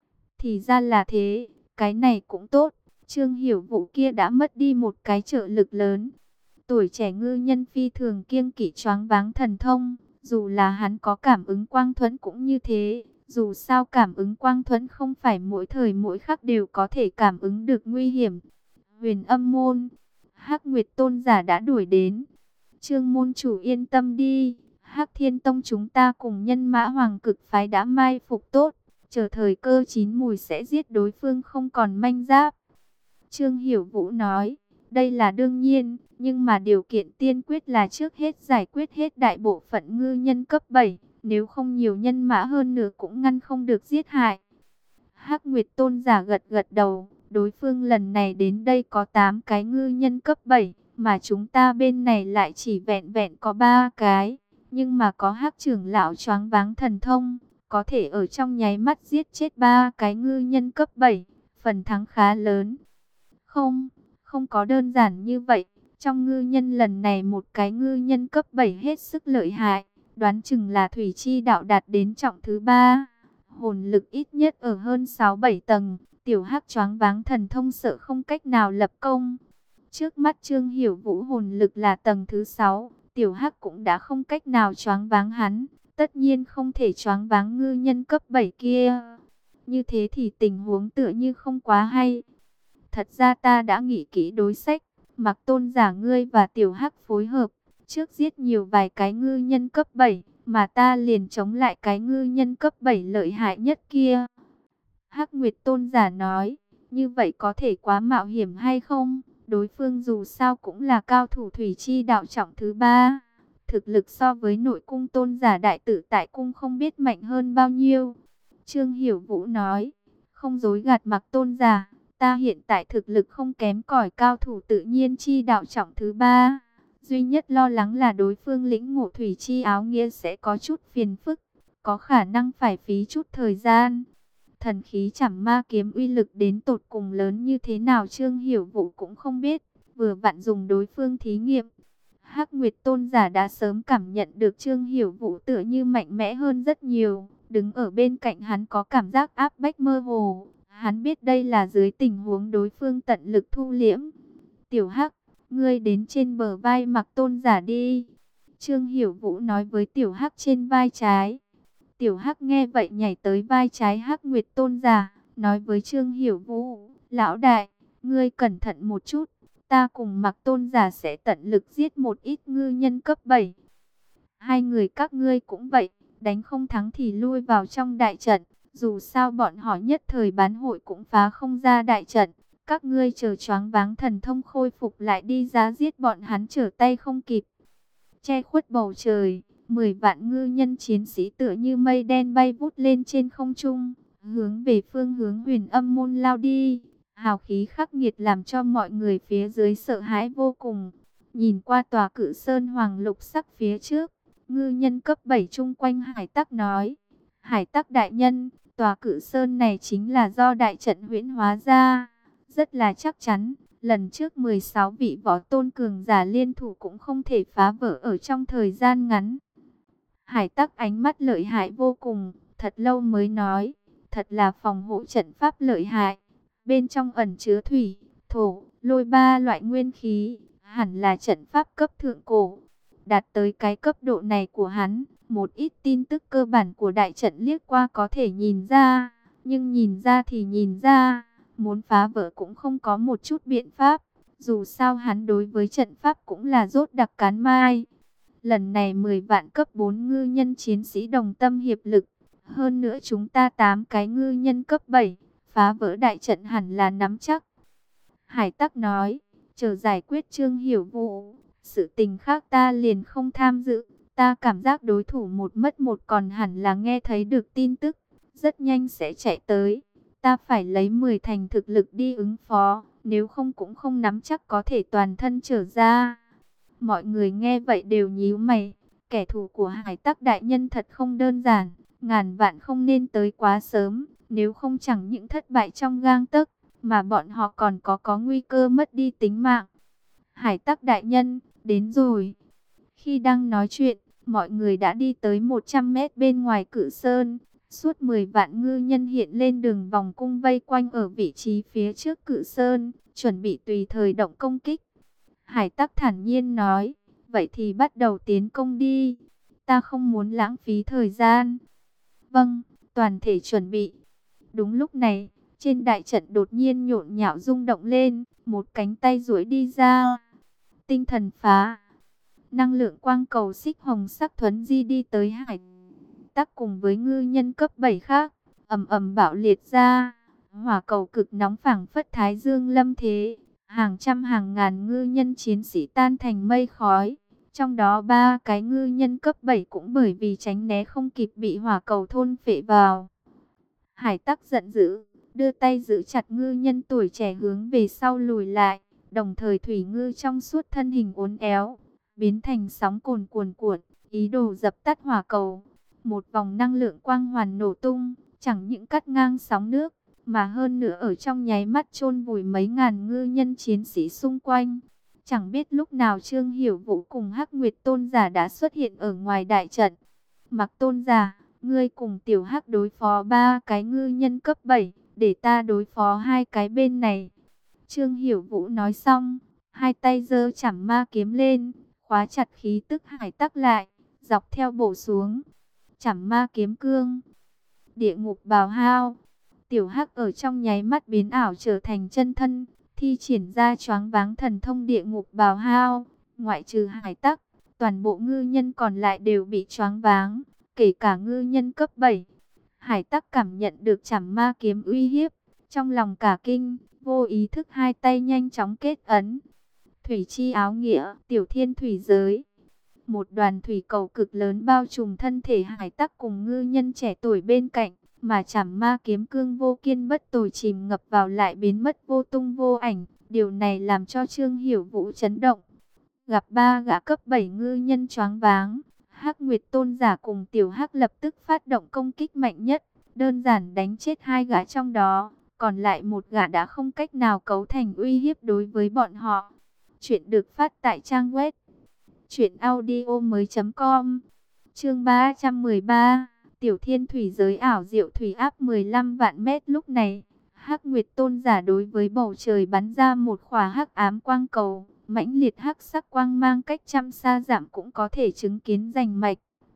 [SPEAKER 1] Thì ra là thế, cái này cũng tốt, Trương Hiểu Vũ kia đã mất đi một cái trợ lực lớn. Tuổi trẻ ngư nhân phi thường kiêng kỵ choáng váng thần thông, dù là hắn có cảm ứng quang thuẫn cũng như thế. Dù sao cảm ứng quang thuẫn không phải mỗi thời mỗi khắc đều có thể cảm ứng được nguy hiểm. Huyền Âm môn, Hắc Nguyệt tôn giả đã đuổi đến. Trương môn chủ yên tâm đi, Hắc Thiên tông chúng ta cùng nhân mã hoàng cực phái đã mai phục tốt, chờ thời cơ chín mùi sẽ giết đối phương không còn manh giáp. Trương Hiểu Vũ nói, đây là đương nhiên, nhưng mà điều kiện tiên quyết là trước hết giải quyết hết đại bộ phận ngư nhân cấp bảy. Nếu không nhiều nhân mã hơn nữa cũng ngăn không được giết hại. Hắc Nguyệt tôn giả gật gật đầu. Đối phương lần này đến đây có tám cái ngư nhân cấp bảy. Mà chúng ta bên này lại chỉ vẹn vẹn có ba cái. Nhưng mà có Hắc trưởng lão choáng váng thần thông. Có thể ở trong nháy mắt giết chết ba cái ngư nhân cấp bảy. Phần thắng khá lớn. Không, không có đơn giản như vậy. Trong ngư nhân lần này một cái ngư nhân cấp bảy hết sức lợi hại. Đoán chừng là thủy chi đạo đạt đến trọng thứ ba. Hồn lực ít nhất ở hơn sáu bảy tầng. Tiểu Hắc choáng váng thần thông sợ không cách nào lập công. Trước mắt Trương Hiểu Vũ hồn lực là tầng thứ sáu. Tiểu Hắc cũng đã không cách nào choáng váng hắn. Tất nhiên không thể choáng váng ngư nhân cấp bảy kia. Như thế thì tình huống tựa như không quá hay. Thật ra ta đã nghĩ kỹ đối sách. Mặc tôn giả ngươi và Tiểu Hắc phối hợp. Trước giết nhiều vài cái ngư nhân cấp bảy, mà ta liền chống lại cái ngư nhân cấp bảy lợi hại nhất kia. Hắc Nguyệt tôn giả nói, như vậy có thể quá mạo hiểm hay không? Đối phương dù sao cũng là cao thủ thủy chi đạo trọng thứ ba. Thực lực so với nội cung tôn giả đại tử tại cung không biết mạnh hơn bao nhiêu. Trương Hiểu Vũ nói, không dối gạt Mặc tôn giả, ta hiện tại thực lực không kém cỏi cao thủ tự nhiên chi đạo trọng thứ ba. Duy nhất lo lắng là đối phương lĩnh ngộ thủy chi áo nghĩa sẽ có chút phiền phức, có khả năng phải phí chút thời gian. Thần khí chảm ma kiếm uy lực đến tột cùng lớn như thế nào Trương Hiểu Vũ cũng không biết, vừa vặn dùng đối phương thí nghiệm. Hắc Nguyệt tôn giả đã sớm cảm nhận được Trương Hiểu Vũ tựa như mạnh mẽ hơn rất nhiều, đứng ở bên cạnh hắn có cảm giác áp bách mơ hồ, hắn biết đây là dưới tình huống đối phương tận lực thu liễm. Tiểu Hắc, ngươi đến trên bờ vai Mặc tôn giả đi. Trương Hiểu Vũ nói với Tiểu Hắc trên vai trái. Tiểu Hắc nghe vậy nhảy tới vai trái Hắc Nguyệt Tôn giả, nói với Trương Hiểu Vũ, lão đại, ngươi cẩn thận một chút, ta cùng Mặc Tôn giả sẽ tận lực giết một ít ngư nhân cấp bảy. Hai người các ngươi cũng vậy, đánh không thắng thì lui vào trong đại trận, dù sao bọn họ nhất thời bán hội cũng phá không ra đại trận. Các ngươi chờ choáng váng thần thông khôi phục lại đi ra giết bọn hắn trở tay không kịp. Che khuất bầu trời, mười vạn ngư nhân chiến sĩ tựa như mây đen bay vút lên trên không trung, hướng về phương hướng Huyền Âm môn lao đi. Hào khí khắc nghiệt làm cho mọi người phía dưới sợ hãi vô cùng. Nhìn qua tòa cự sơn hoàng lục sắc phía trước, ngư nhân cấp bảy chung quanh Hải Tắc nói: Hải Tắc đại nhân, tòa cự sơn này chính là do đại trận huyễn hóa ra, rất là chắc chắn. Lần trước mười sáu vị võ tôn cường giả liên thủ cũng không thể phá vỡ ở trong thời gian ngắn. Hải Tắc ánh mắt lợi hại vô cùng, thật lâu mới nói, thật là phòng hộ trận pháp lợi hại. Bên trong ẩn chứa thủy, thổ, lôi ba loại nguyên khí, hẳn là trận pháp cấp thượng cổ. Đạt tới cái cấp độ này của hắn, một ít tin tức cơ bản của đại trận liếc qua có thể nhìn ra, nhưng nhìn ra thì nhìn ra, muốn phá vỡ cũng không có một chút biện pháp. Dù sao hắn đối với trận pháp cũng là rốt đặc cán mai. Lần này mười vạn cấp bốn ngư nhân chiến sĩ đồng tâm hiệp lực, hơn nữa chúng ta tám cái ngư nhân cấp bảy, phá vỡ đại trận hẳn là nắm chắc. Hải Tắc nói, chờ giải quyết Trương Hiểu Vũ, sự tình khác ta liền không tham dự. Ta cảm giác đối thủ một mất một còn hẳn là nghe thấy được tin tức, rất nhanh sẽ chạy tới. Ta phải lấy mười thành thực lực đi ứng phó, nếu không cũng không nắm chắc có thể toàn thân trở ra. Mọi người nghe vậy đều nhíu mày, kẻ thù của Hải Tắc đại nhân thật không đơn giản, ngàn vạn không nên tới quá sớm, nếu không chẳng những thất bại trong gang tấc, mà bọn họ còn có có nguy cơ mất đi tính mạng. Hải Tắc đại nhân, đến rồi. Khi đang nói chuyện, mọi người đã đi tới một trăm mét bên ngoài cự sơn. Suốt mười vạn ngư nhân hiện lên đường vòng cung vây quanh ở vị trí phía trước cự sơn, chuẩn bị tùy thời động công kích. Hải Tắc thản nhiên nói, vậy thì bắt đầu tiến công đi. Ta không muốn lãng phí thời gian. Vâng, toàn thể chuẩn bị. Đúng lúc này, trên đại trận đột nhiên nhộn nhạo rung động lên, một cánh tay duỗi đi ra. Tinh thần phá. Năng lượng quang cầu xích hồng sắc thuấn di đi tới Hải Tắc cùng với ngư nhân cấp bảy khác, ầm ầm bạo liệt ra. Hỏa cầu cực nóng phảng phất thái dương lâm thế, hàng trăm hàng ngàn ngư nhân chiến sĩ tan thành mây khói. Trong đó ba cái ngư nhân cấp bảy cũng bởi vì tránh né không kịp bị hỏa cầu thôn phệ vào. Hải Tắc giận dữ, đưa tay giữ chặt ngư nhân tuổi trẻ hướng về sau lùi lại, đồng thời thủy ngư trong suốt thân hình uốn éo, biến thành sóng cồn cuồn cuộn, ý đồ dập tắt hỏa cầu. Một vòng năng lượng quang hoàn nổ tung, chẳng những cắt ngang sóng nước, mà hơn nữa ở trong nháy mắt chôn vùi mấy ngàn ngư nhân chiến sĩ xung quanh. Chẳng biết lúc nào Trương Hiểu Vũ cùng Hắc Nguyệt Tôn giả đã xuất hiện ở ngoài đại trận. Mặc Tôn giả, ngươi cùng Tiểu Hắc đối phó ba cái ngư nhân cấp bảy, để ta đối phó hai cái bên này. Trương Hiểu Vũ nói xong, hai tay giơ chảm ma kiếm lên, khóa chặt khí tức Hải Tắc lại, dọc theo bổ xuống. Chảm ma kiếm cương, địa ngục bào hao. Tiểu Hắc ở trong nháy mắt biến ảo trở thành chân thân, thi triển ra choáng váng thần thông địa ngục bào hao. Ngoại trừ Hải Tắc, toàn bộ ngư nhân còn lại đều bị choáng váng, kể cả ngư nhân cấp bảy. Hải Tắc cảm nhận được chảm ma kiếm uy hiếp, trong lòng cả kinh, vô ý thức hai tay nhanh chóng kết ấn. Thủy chi áo nghĩa, tiểu thiên thủy giới. Một đoàn thủy cầu cực lớn bao trùm thân thể Hải Tắc cùng ngư nhân trẻ tuổi bên cạnh, mà chảm ma kiếm cương vô kiên bất tồi chìm ngập vào lại biến mất vô tung vô ảnh. Điều này làm cho Trương Hiểu Vũ chấn động. Gặp ba gã cấp bảy ngư nhân choáng váng, Hắc Nguyệt Tôn giả cùng Tiểu Hắc lập tức phát động công kích mạnh nhất, đơn giản đánh chết hai gã trong đó, còn lại một gã đã không cách nào cấu thành uy hiếp đối với bọn họ. Chuyện được phát tại trang web truyện audio mới chấm com. Chương ba trăm mười ba, Tiểu Thiên thủy giới ảo diệu thủy áp mười lăm vạn mét. Lúc này, Hắc Nguyệt Tôn giả đối với bầu trời bắn ra một khỏa hắc ám quang cầu, mãnh liệt hắc sắc quang mang cách trăm xa giảm cũng có thể chứng kiến rành mạch.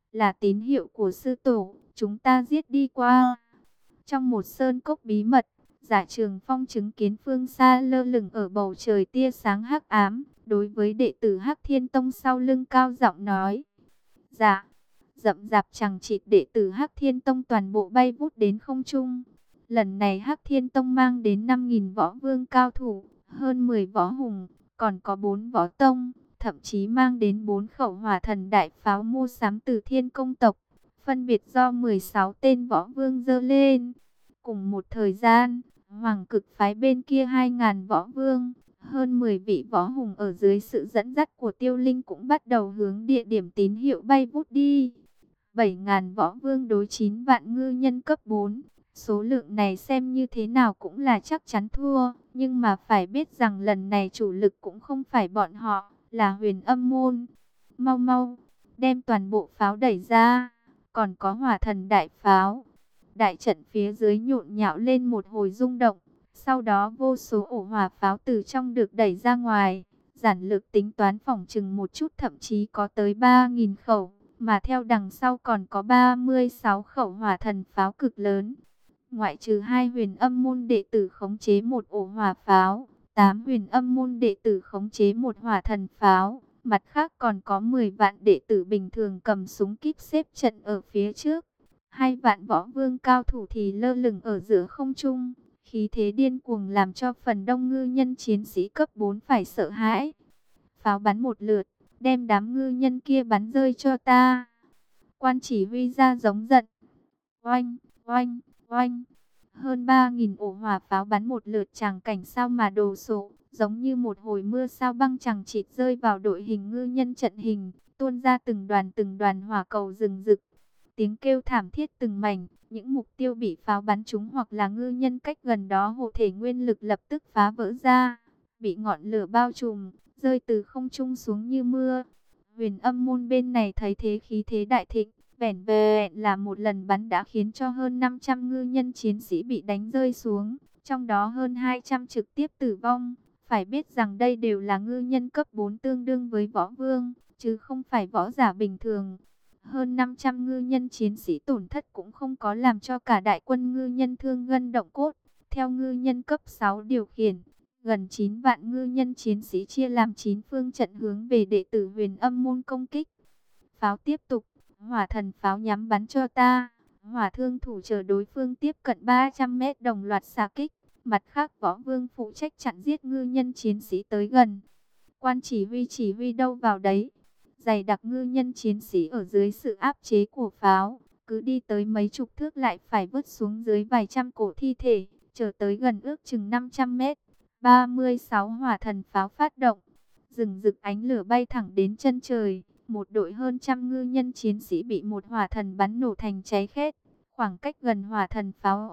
[SPEAKER 1] là tín hiệu của sư tổ, chúng ta giết đi qua. Trong một sơn cốc bí mật, Giả Trường Phong chứng kiến phương xa lơ lửng ở bầu trời tia sáng hắc ám, đối với đệ tử Hắc Thiên Tông sau lưng cao giọng nói: "Dạ." Rậm rạp chằng chịt đệ tử Hắc Thiên Tông toàn bộ bay vút đến không trung. Lần này Hắc Thiên Tông mang đến năm nghìn võ vương cao thủ, hơn mười võ hùng, còn có bốn võ tông, thậm chí mang đến bốn khẩu hỏa thần đại pháo mua sắm từ Thiên Công tộc, phân biệt do mười sáu tên võ vương dơ lên. Cùng một thời gian, Hoàng Cực phái bên kia hai nghìn võ vương, hơn mười vị võ hùng ở dưới sự dẫn dắt của Tiêu Linh cũng bắt đầu hướng địa điểm tín hiệu bay vút đi. bảy nghìn võ vương đối chín vạn ngư nhân cấp bốn. Số lượng này xem như thế nào cũng là chắc chắn thua. Nhưng mà phải biết rằng lần này chủ lực cũng không phải bọn họ, là Huyền Âm Môn. Mau mau, đem toàn bộ pháo đẩy ra. Còn có hỏa thần đại pháo. Đại trận phía dưới nhộn nhạo lên một hồi rung động. Sau đó vô số ổ hỏa pháo từ trong được đẩy ra ngoài. Giản lược tính toán phỏng chừng một chút, thậm chí có tới ba nghìn khẩu. Mà theo đằng sau còn có ba mươi sáu khẩu hỏa thần pháo cực lớn. Ngoại trừ hai huyền âm môn đệ tử khống chế một ổ hỏa pháo, tám huyền âm môn đệ tử khống chế một hỏa thần pháo. Mặt khác còn có mười vạn đệ tử bình thường cầm súng kíp xếp trận ở phía trước. Hai vạn võ vương cao thủ thì lơ lửng ở giữa không trung. Khí thế điên cuồng làm cho phần đông ngư nhân chiến sĩ cấp bốn phải sợ hãi. Pháo bắn một lượt, đem đám ngư nhân kia bắn rơi cho ta. Quan chỉ huy ra giống giận. Oanh, oanh, oanh. Hơn ba nghìn ổ hỏa pháo bắn một lượt, tràng cảnh sao mà đồ sộ, giống như một hồi mưa sao băng chằng chịt rơi vào đội hình ngư nhân trận hình, tuôn ra từng đoàn từng đoàn hỏa cầu rừng rực. Tiếng kêu thảm thiết từng mảnh, những mục tiêu bị pháo bắn trúng hoặc là ngư nhân cách gần đó hộ thể nguyên lực lập tức phá vỡ ra, bị ngọn lửa bao trùm, rơi từ không trung xuống như mưa. Huyền Âm môn bên này thấy thế khí thế đại thịnh, vẻn vẹn là một lần bắn đã khiến cho hơn năm trăm ngư nhân chiến sĩ bị đánh rơi xuống, trong đó hơn hai trăm trực tiếp tử vong. Phải biết rằng đây đều là ngư nhân cấp bốn tương đương với võ vương, chứ không phải võ giả bình thường. Hơn năm trăm ngư nhân chiến sĩ tổn thất cũng không có làm cho cả đại quân ngư nhân thương gân động cốt. Theo ngư nhân cấp sáu điều khiển, gần chín vạn ngư nhân chiến sĩ chia làm chín phương trận hướng về đệ tử Huyền Âm môn công kích. Pháo tiếp tục, hỏa thần pháo nhắm bắn cho ta. Hỏa thương thủ chờ đối phương tiếp cận ba trăm mét đồng loạt xạ kích. Mặt khác võ vương phụ trách chặn giết ngư nhân chiến sĩ tới gần. Quan chỉ huy chỉ huy đâu vào đấy. Dày đặc ngư nhân chiến sĩ ở dưới sự áp chế của pháo, cứ đi tới mấy chục thước lại phải vứt xuống dưới vài trăm cổ thi thể, trở tới gần ước chừng năm trăm mét. ba mươi sáu hỏa thần pháo phát động, rừng rực ánh lửa bay thẳng đến chân trời. Một đội hơn trăm ngư nhân chiến sĩ bị một hỏa thần bắn nổ thành cháy khét. Khoảng cách gần hỏa thần pháo,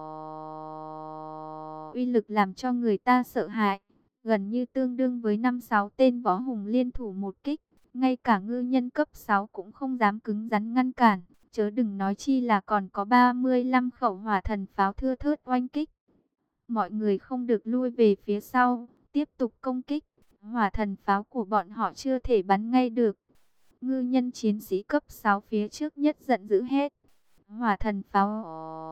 [SPEAKER 1] uy lực làm cho người ta sợ hãi, gần như tương đương với năm sáu tên võ hùng liên thủ một kích. Ngay cả ngư nhân cấp sáu cũng không dám cứng rắn ngăn cản, chớ đừng nói chi là còn có ba mươi lăm khẩu hỏa thần pháo thưa thớt oanh kích. Mọi người không được lui về phía sau, tiếp tục công kích. Hỏa thần pháo của bọn họ chưa thể bắn ngay được. Ngư nhân chiến sĩ cấp sáu phía trước nhất giận dữ hét. Hỏa thần pháo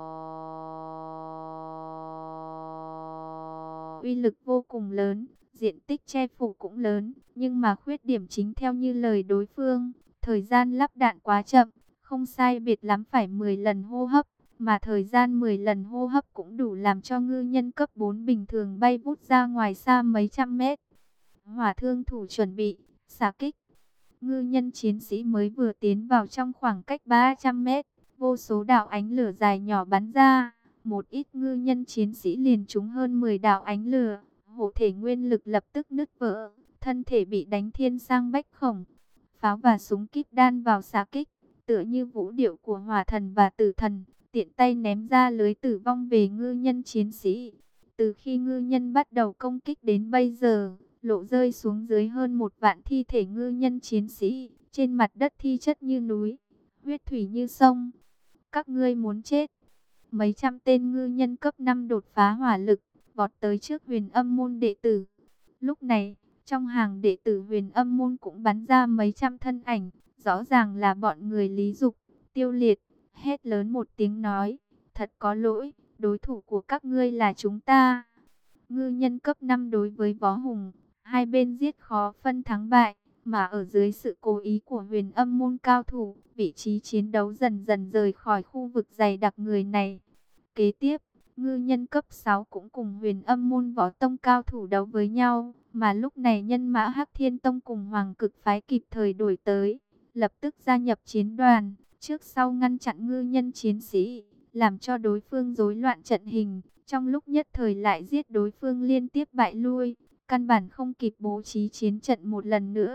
[SPEAKER 1] uy lực vô cùng lớn, diện tích che phủ cũng lớn, nhưng mà khuyết điểm chính theo như lời đối phương, thời gian lắp đạn quá chậm, không sai biệt lắm phải mười lần hô hấp, mà thời gian mười lần hô hấp cũng đủ làm cho ngư nhân cấp bốn bình thường bay vút ra ngoài xa mấy trăm mét. Hỏa thương thủ chuẩn bị, xạ kích. Ngư nhân chiến sĩ mới vừa tiến vào trong khoảng cách ba trăm mét, vô số đạo ánh lửa dài nhỏ bắn ra. Một ít ngư nhân chiến sĩ liền trúng hơn mười đạo ánh lửa, hộ thể nguyên lực lập tức nứt vỡ, thân thể bị đánh thiên sang bách khổng. Pháo và súng kíp đan vào xạ kích, tựa như vũ điệu của hỏa thần và tử thần, tiện tay ném ra lưới tử vong về ngư nhân chiến sĩ. Từ khi ngư nhân bắt đầu công kích đến bây giờ, lộ rơi xuống dưới hơn một vạn thi thể ngư nhân chiến sĩ, trên mặt đất thi chất như núi, huyết thủy như sông. Các ngươi muốn chết. Mấy trăm tên ngư nhân cấp năm đột phá hỏa lực, vọt tới trước Huyền Âm môn đệ tử. Lúc này, trong hàng đệ tử Huyền Âm môn cũng bắn ra mấy trăm thân ảnh, rõ ràng là bọn người Lý Dục. Tiêu Liệt hét lớn một tiếng nói, thật có lỗi, đối thủ của các ngươi là chúng ta. Ngư nhân cấp năm đối với Võ Hùng, hai bên giết khó phân thắng bại, mà ở dưới sự cố ý của Huyền Âm môn cao thủ, vị trí chiến đấu dần dần rời khỏi khu vực dày đặc người này. Kế tiếp, ngư nhân cấp sáu cũng cùng Huyền Âm môn võ tông cao thủ đấu với nhau, mà lúc này nhân mã Hắc Thiên Tông cùng Hoàng Cực phái kịp thời đuổi tới, lập tức gia nhập chiến đoàn, trước sau ngăn chặn ngư nhân chiến sĩ, làm cho đối phương rối loạn trận hình, trong lúc nhất thời lại giết đối phương liên tiếp bại lui, căn bản không kịp bố trí chiến trận một lần nữa.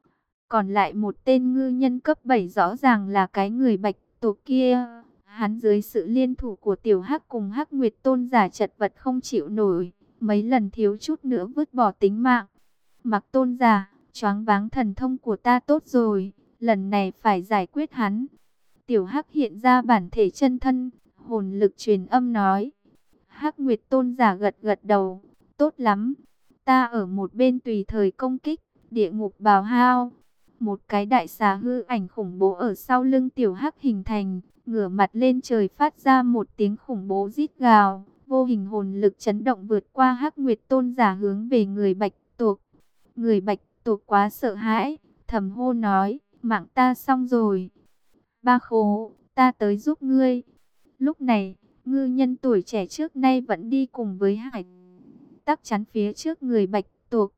[SPEAKER 1] Còn lại một tên ngư nhân cấp bảy rõ ràng là cái người Bạch Tố kia. Hắn dưới sự liên thủ của Tiểu Hắc cùng Hắc Nguyệt Tôn giả chật vật không chịu nổi, mấy lần thiếu chút nữa vứt bỏ tính mạng. Mặc Tôn giả, choáng váng thần thông của ta tốt rồi, lần này phải giải quyết hắn. Tiểu Hắc hiện ra bản thể chân thân, hồn lực truyền âm nói. Hắc Nguyệt Tôn giả gật gật đầu, tốt lắm, ta ở một bên tùy thời công kích. Địa ngục bào hao, một cái đại xà hư ảnh khủng bố ở sau lưng Tiểu Hắc hình thành, ngửa mặt lên trời phát ra một tiếng khủng bố rít gào, vô hình hồn lực chấn động vượt qua Hắc Nguyệt Tôn giả hướng về người Bạch Tuộc. Người Bạch Tuộc quá sợ hãi, thầm hô nói, mạng ta xong rồi. Ba Khố, ta tới giúp ngươi. Lúc này, ngư nhân tuổi trẻ trước nay vẫn đi cùng với Hải Tắc chắn phía trước người Bạch Tuộc.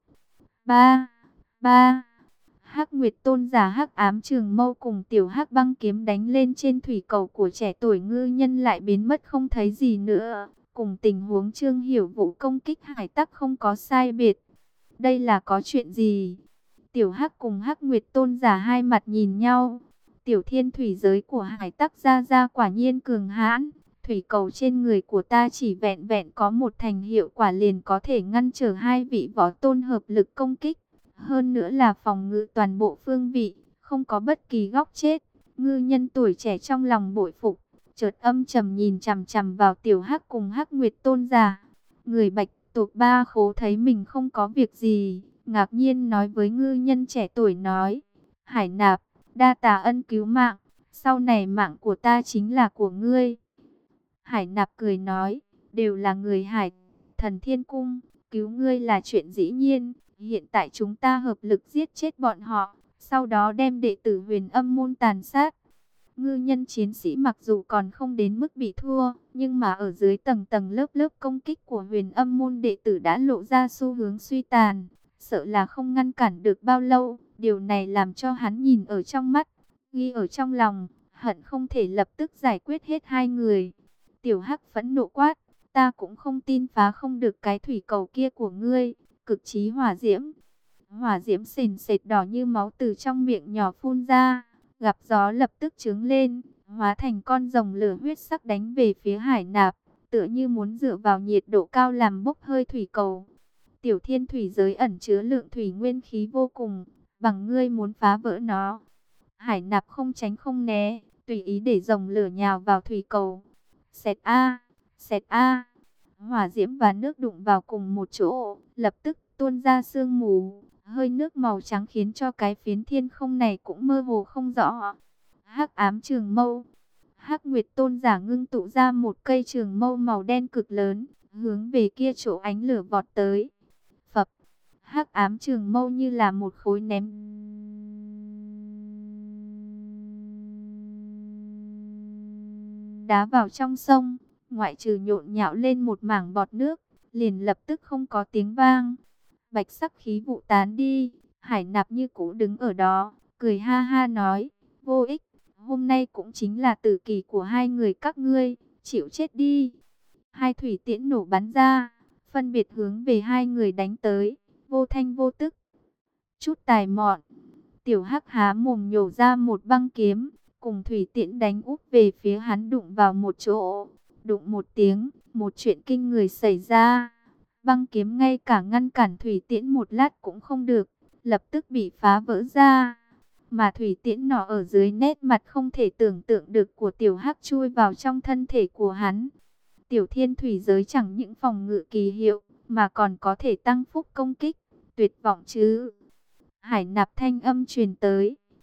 [SPEAKER 1] Ba, ba. Hắc Nguyệt Tôn giả Hắc Ám Trường Mâu cùng Tiểu Hắc Băng kiếm đánh lên trên thủy cầu của trẻ tuổi ngư nhân lại biến mất không thấy gì nữa. Cùng tình huống Trương Hiểu Vũ công kích Hải Tắc không có sai biệt. Đây là có chuyện gì? Tiểu Hắc cùng Hắc Nguyệt Tôn giả hai mặt nhìn nhau. Tiểu thiên thủy giới của Hải Tắc ra ra quả nhiên cường hãn. Thủy cầu trên người của ta chỉ vẹn vẹn có một thành hiệu quả liền có thể ngăn trở hai vị võ tôn hợp lực công kích. Hơn nữa là phòng ngự toàn bộ phương vị, không có bất kỳ góc chết. Ngư nhân tuổi trẻ trong lòng bội phục, chợt âm trầm nhìn chằm chằm vào Tiểu Hắc cùng Hắc Nguyệt Tôn giả. Người Bạch Tuộc Ba Khố thấy mình không có việc gì, ngạc nhiên nói với ngư nhân trẻ tuổi nói, Hải Nạp, đa tạ ân cứu mạng, sau này mạng của ta chính là của ngươi. Hải Nạp cười nói, đều là người Hải Thần Thiên Cung, cứu ngươi là chuyện dĩ nhiên. Hiện tại chúng ta hợp lực giết chết bọn họ, sau đó đem đệ tử Huyền Âm môn tàn sát. Ngư nhân chiến sĩ mặc dù còn không đến mức bị thua, nhưng mà ở dưới tầng tầng lớp lớp công kích của Huyền Âm môn đệ tử đã lộ ra xu hướng suy tàn, sợ là không ngăn cản được bao lâu. Điều này làm cho hắn nhìn ở trong mắt, ghi ở trong lòng, hận không thể lập tức giải quyết hết hai người. Tiểu Hắc phẫn nộ quát, ta cũng không tin phá không được cái thủy cầu kia của ngươi. Cực chí hỏa diễm, hỏa diễm sền sệt đỏ như máu từ trong miệng nhỏ phun ra, gặp gió lập tức trướng lên, hóa thành con rồng lửa huyết sắc đánh về phía Hải Nạp, tựa như muốn dựa vào nhiệt độ cao làm bốc hơi thủy cầu. Tiểu thiên thủy giới ẩn chứa lượng thủy nguyên khí vô cùng, bằng ngươi muốn phá vỡ nó. Hải Nạp không tránh không né, tùy ý để rồng lửa nhào vào thủy cầu. Xẹt a, xẹt a. Hỏa diễm và nước đụng vào cùng một chỗ, lập tức tuôn ra sương mù, hơi nước màu trắng khiến cho cái phiến thiên không này cũng mơ hồ không rõ. Hắc Ám Trường Mâu, Hắc Nguyệt Tôn giả ngưng tụ ra một cây trường mâu màu đen cực lớn, hướng về kia chỗ ánh lửa vọt tới. Phập, Hắc Ám Trường Mâu như là một khối ném đá vào trong sông. Ngoại trừ nhộn nhạo lên một mảng bọt nước, liền lập tức không có tiếng vang. Bạch sắc khí vụ tán đi, Hải Nạp như cũ đứng ở đó, cười ha ha nói, vô ích, hôm nay cũng chính là tử kỳ của hai người các ngươi, chịu chết đi. Hai thủy tiễn nổ bắn ra, phân biệt hướng về hai người đánh tới, vô thanh vô tức. Chút tài mọn, Tiểu Hắc há mồm nhổ ra một băng kiếm, cùng thủy tiễn đánh úp về phía hắn đụng vào một chỗ. Đụng một tiếng, một chuyện kinh người xảy ra. Băng kiếm ngay cả ngăn cản thủy tiễn một lát cũng không được, lập tức bị phá vỡ ra. Mà thủy tiễn nọ ở dưới nét mặt không thể tưởng tượng được của Tiểu Hắc chui vào trong thân thể của hắn. Tiểu thiên thủy giới chẳng những phòng ngự kỳ hiệu, mà còn có thể tăng phúc công kích, tuyệt vọng chứ. Hải Nạp thanh âm truyền tới.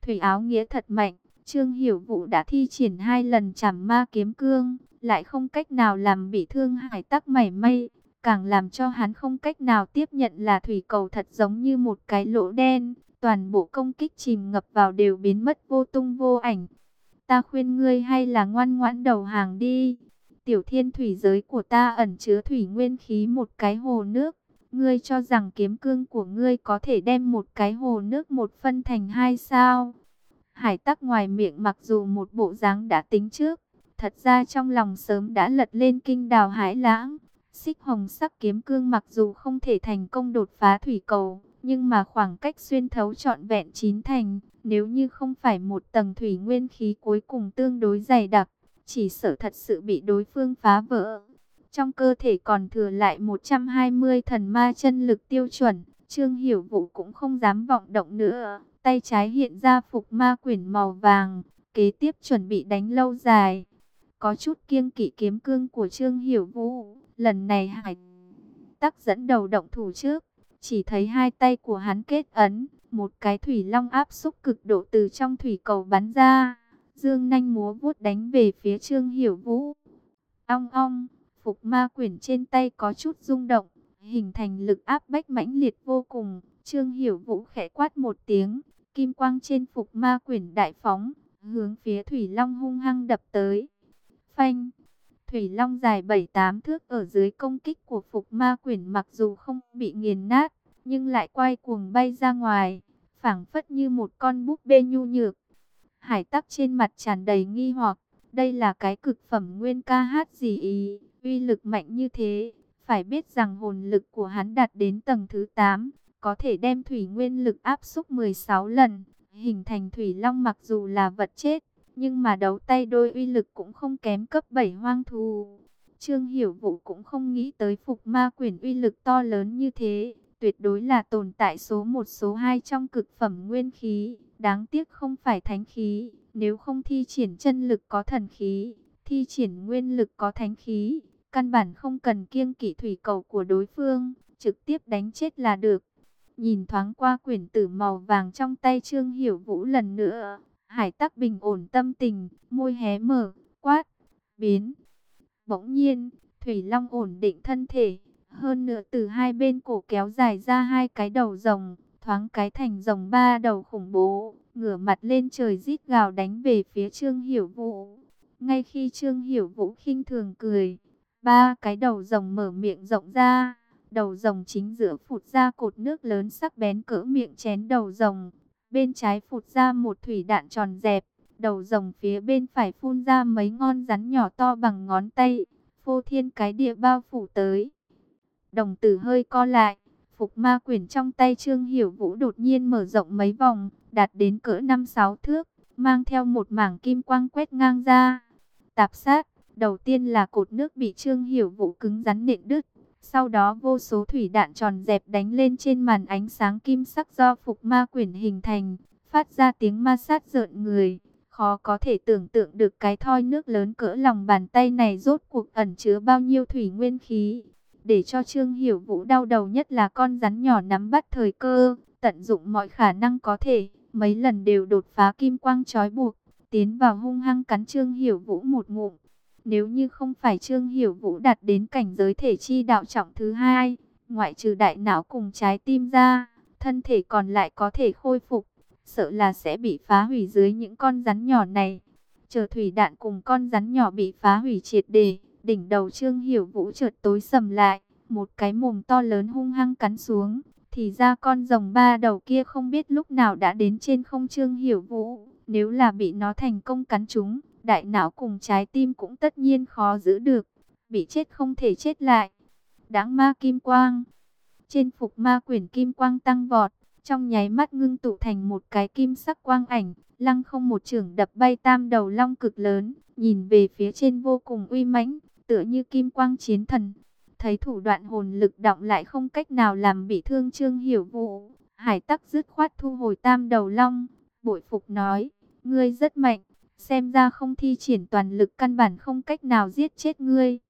[SPEAKER 1] Thủy áo nghĩa thật mạnh, Trương Hiểu Vũ đã thi triển hai lần trảm ma kiếm cương, lại không cách nào làm bị thương Hải Tắc mảy may, càng làm cho hắn không cách nào tiếp nhận là thủy cầu thật giống như một cái lỗ đen, toàn bộ công kích chìm ngập vào đều biến mất vô tung vô ảnh. Ta khuyên ngươi hay là ngoan ngoãn đầu hàng đi. Tiểu thiên thủy giới của ta ẩn chứa thủy nguyên khí một cái hồ nước. Ngươi cho rằng kiếm cương của ngươi có thể đem một cái hồ nước một phân thành hai sao? Hải Tắc ngoài miệng mặc dù một bộ dáng đã tính trước, thật ra trong lòng sớm đã lật lên kinh đào hãi lãng. Xích hồng sắc kiếm cương mặc dù không thể thành công đột phá thủy cầu, nhưng mà khoảng cách xuyên thấu trọn vẹn chín thành, nếu như không phải một tầng thủy nguyên khí cuối cùng tương đối dày đặc, chỉ sợ thật sự bị đối phương phá vỡ. Trong cơ thể còn thừa lại một trăm hai mươi thần ma chân lực tiêu chuẩn, Trương Hiểu Vũ cũng không dám vọng động nữa. Tay trái hiện ra phục ma quyển màu vàng, kế tiếp chuẩn bị đánh lâu dài. Có chút kiêng kỵ kiếm cương của Trương Hiểu Vũ, lần này Hải Tắc dẫn đầu động thủ trước. Chỉ thấy hai tay của hắn kết ấn, một cái thủy long áp xúc cực độ từ trong thủy cầu bắn ra, dương nanh múa vuốt đánh về phía Trương Hiểu Vũ. Ong ong, phục ma quyển trên tay có chút rung động, hình thành lực áp bách mãnh liệt vô cùng. Trương Hiểu Vũ khẽ quát một tiếng, kim quang trên phục ma quyển đại phóng, hướng phía thủy long hung hăng đập tới. Phanh! Thủy long dài bảy tám thước ở dưới công kích của phục ma quyển mặc dù không bị nghiền nát, nhưng lại quay cuồng bay ra ngoài, phảng phất như một con búp bê nhu nhược. Hải Tắc trên mặt tràn đầy nghi hoặc, đây là cái cực phẩm nguyên ca hát gì ý, uy lực mạnh như thế. Phải biết rằng hồn lực của hắn đạt đến tầng thứ tám, có thể đem thủy nguyên lực áp xúc mười sáu lần, hình thành thủy long mặc dù là vật chết, nhưng mà đấu tay đôi uy lực cũng không kém cấp bảy hoang thú. Trương Hiểu Vũ cũng không nghĩ tới phục ma quyển uy lực to lớn như thế, tuyệt đối là tồn tại số một số hai trong cực phẩm nguyên khí, đáng tiếc không phải thánh khí, nếu không thi triển chân lực có thần khí, thi triển nguyên lực có thánh khí, căn bản không cần kiêng kỵ thủy cầu của đối phương, trực tiếp đánh chết là được. Nhìn thoáng qua quyển tử màu vàng trong tay Trương Hiểu Vũ lần nữa, Hải Tắc bình ổn tâm tình, môi hé mở, quát, biến. Bỗng nhiên, Thủy Long ổn định thân thể, hơn nữa từ hai bên cổ kéo dài ra hai cái đầu rồng, thoáng cái thành rồng ba đầu khủng bố, ngửa mặt lên trời rít gào đánh về phía Trương Hiểu Vũ. Ngay khi Trương Hiểu Vũ khinh thường cười, ba cái đầu rồng mở miệng rộng ra, đầu rồng chính giữa phụt ra cột nước lớn sắc bén cỡ miệng chén đầu rồng, bên trái phụt ra một thủy đạn tròn dẹp, đầu rồng phía bên phải phun ra mấy ngón rắn nhỏ to bằng ngón tay, phô thiên cái địa bao phủ tới. Đồng tử hơi co lại, phục ma quyển trong tay Trương Hiểu Vũ đột nhiên mở rộng mấy vòng, đạt đến cỡ năm sáu thước, mang theo một mảng kim quang quét ngang ra. Tạp sát, đầu tiên là cột nước bị Trương Hiểu Vũ cứng rắn nện đứt, sau đó vô số thủy đạn tròn dẹp đánh lên trên màn ánh sáng kim sắc do phục ma quyển hình thành, phát ra tiếng ma sát rợn người. Khó có thể tưởng tượng được cái thoi nước lớn cỡ lòng bàn tay này rốt cuộc ẩn chứa bao nhiêu thủy nguyên khí. Để cho Trương Hiểu Vũ đau đầu nhất là con rắn nhỏ nắm bắt thời cơ, tận dụng mọi khả năng có thể, mấy lần đều đột phá kim quang trói buộc, tiến vào hung hăng cắn Trương Hiểu Vũ một ngụm. Nếu như không phải Trương Hiểu Vũ đạt đến cảnh giới thể chi đạo trọng thứ hai, ngoại trừ đại não cùng trái tim ra, thân thể còn lại có thể khôi phục, sợ là sẽ bị phá hủy dưới những con rắn nhỏ này. Chờ thủy đạn cùng con rắn nhỏ bị phá hủy triệt để, đỉnh đầu Trương Hiểu Vũ chợt tối sầm lại, một cái mồm to lớn hung hăng cắn xuống, thì ra con rồng ba đầu kia không biết lúc nào đã đến trên không Trương Hiểu Vũ, nếu là bị nó thành công cắn trúng, đại não cùng trái tim cũng tất nhiên khó giữ được, bị chết không thể chết lại. Đáng ma kim quang, trên phục ma quyển kim quang tăng vọt, trong nháy mắt ngưng tụ thành một cái kim sắc quang ảnh, lăng không một chưởng đập bay tam đầu long cực lớn, nhìn về phía trên vô cùng uy mãnh, tựa như kim quang chiến thần. Thấy thủ đoạn hồn lực động lại không cách nào làm bị thương Trương Hiểu Vũ, Hải Tắc dứt khoát thu hồi tam đầu long, bội phục nói, ngươi rất mạnh, xem ra không thi triển toàn lực căn bản không cách nào giết chết ngươi.